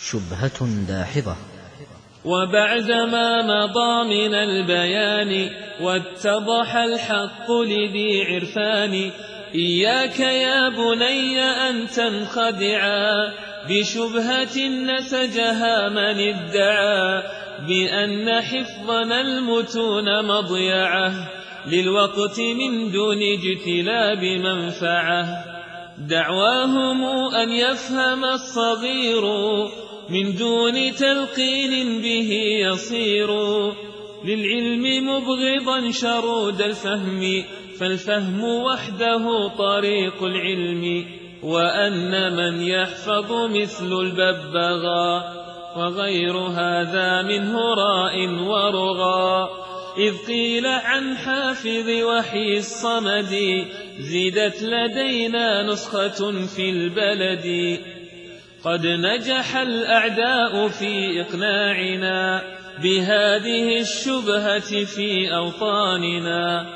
شبهة داحضة. وبعدما مضى من البيان واتضح الحق لذي عرفان، إياك يا بني أن تنخدعا بشبهة نسجها من ادعى بأن حفظنا المتون مضيعة للوقت من دون اجتلاب منفعة. دعواهم أن يفهم الصغير من دون تلقين به يصير للعلم مبغضا شرود الفهم، فالفهم وحده طريق العلم. وأن من يحفظ مثل الببغاء وغير هذا منه راء ورغى، إذ قيل عن حافظ وحي الصمد زيدت لدينا نسخة في البلد. قد نجح الأعداء في إقناعنا بهذه الشبهة في أوطاننا،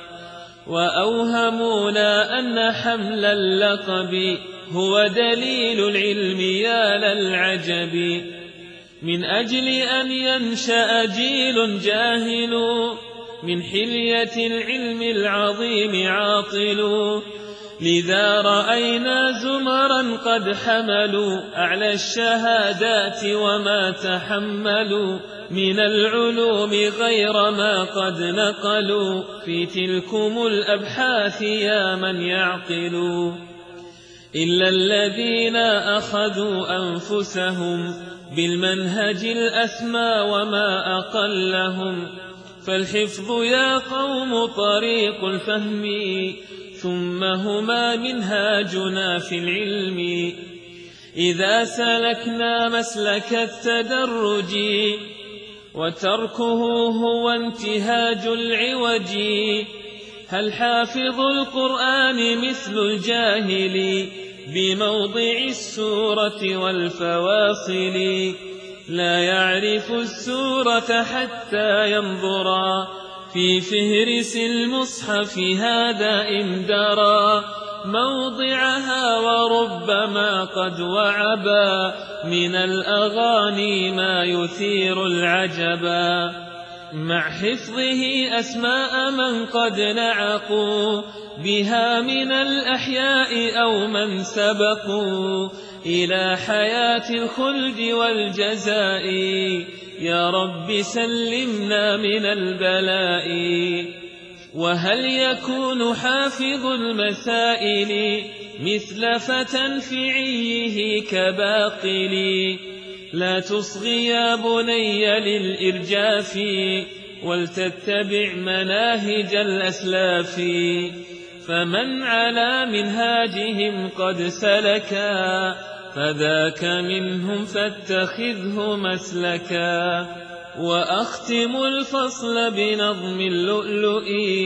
وأوهمونا أن حمل اللقب هو دليل العلم يا للعجب. من أجل أن ينشأ جيل جاهل من حلية العلم العظيم عاطل، لذا رأينا زمرا قد حملوا أعلى الشهادات وما تحملوا من العلوم غير ما قد نقلوا في تلكم الأبحاث يا من يعقلوا. إلا الذين أخذوا أنفسهم بالمنهج الأسمى وما أقلهم، فالحفظ يا قوم طريق الفهم ثم هما منهاجنا في العلم. إذا سلكنا مسلك التدرج وتركه هو انتهاج العوج، هل حافظ القرآن مثل الجاهل بموضع السورة والفواصل؟ لا يعرف السورة حتى ينظرا في فهرس المصحف هذا إن درى موضعها، وربما قد وعبا من الأغاني ما يثير العجبا، مع حفظه أسماء من قد نعقوا بها من الأحياء أو من سبقوا إلى حياة الخلد والجزاء. يا رب سلمنا من البلاء. وهل يكون حافظ المسائل مثل فتى في عيه كباقل؟ لا تصغي يا بني للإرجاف ولتتبع مناهج الأسلاف، فمن على منهاجهم قد سلكا فذاك منهم فاتخذه مسلكا. وأختم الفصل بنظم اللؤلؤ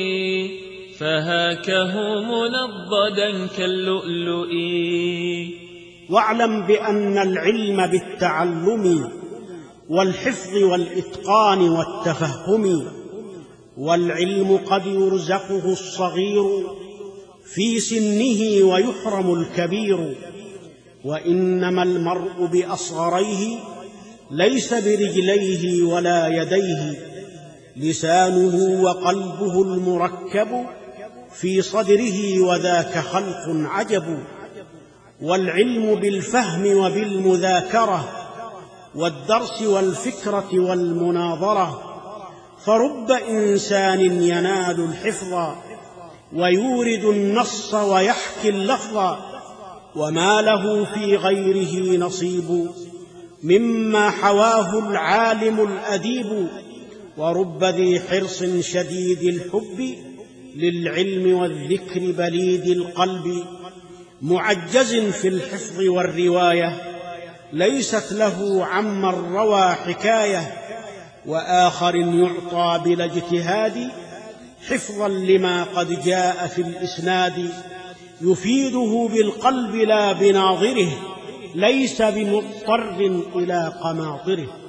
فهاكه منضدا كاللؤلؤ. واعلم بأن العلم بالتعلم والحفظ والإتقان والتفهم، والعلم قد يرزقه الصغير في سنه ويحرم الكبير. وإنما المرء بأصغريه ليس برجليه ولا يديه، لسانه وقلبه المركب في صدره وذاك خلق عجب. والعلم بالفهم وبالمذاكرة والدرس والفكرة والمناظرة، فرب إنسان ينال الحفظ ويورد النص ويحكي اللفظ، وما له في غيره نصيب مما حواه العالم الأديب. ورب ذي حرص شديد الحب للعلم والذكر بليد القلب، معجز في الحفظ والرواية ليست له عما روى حكاية. وآخر يعطى بلا اجتهاد حفظا لما قد جاء في الإسناد، يفيده بالقلب لا بناظره، ليس بمضطر إلى قماطره.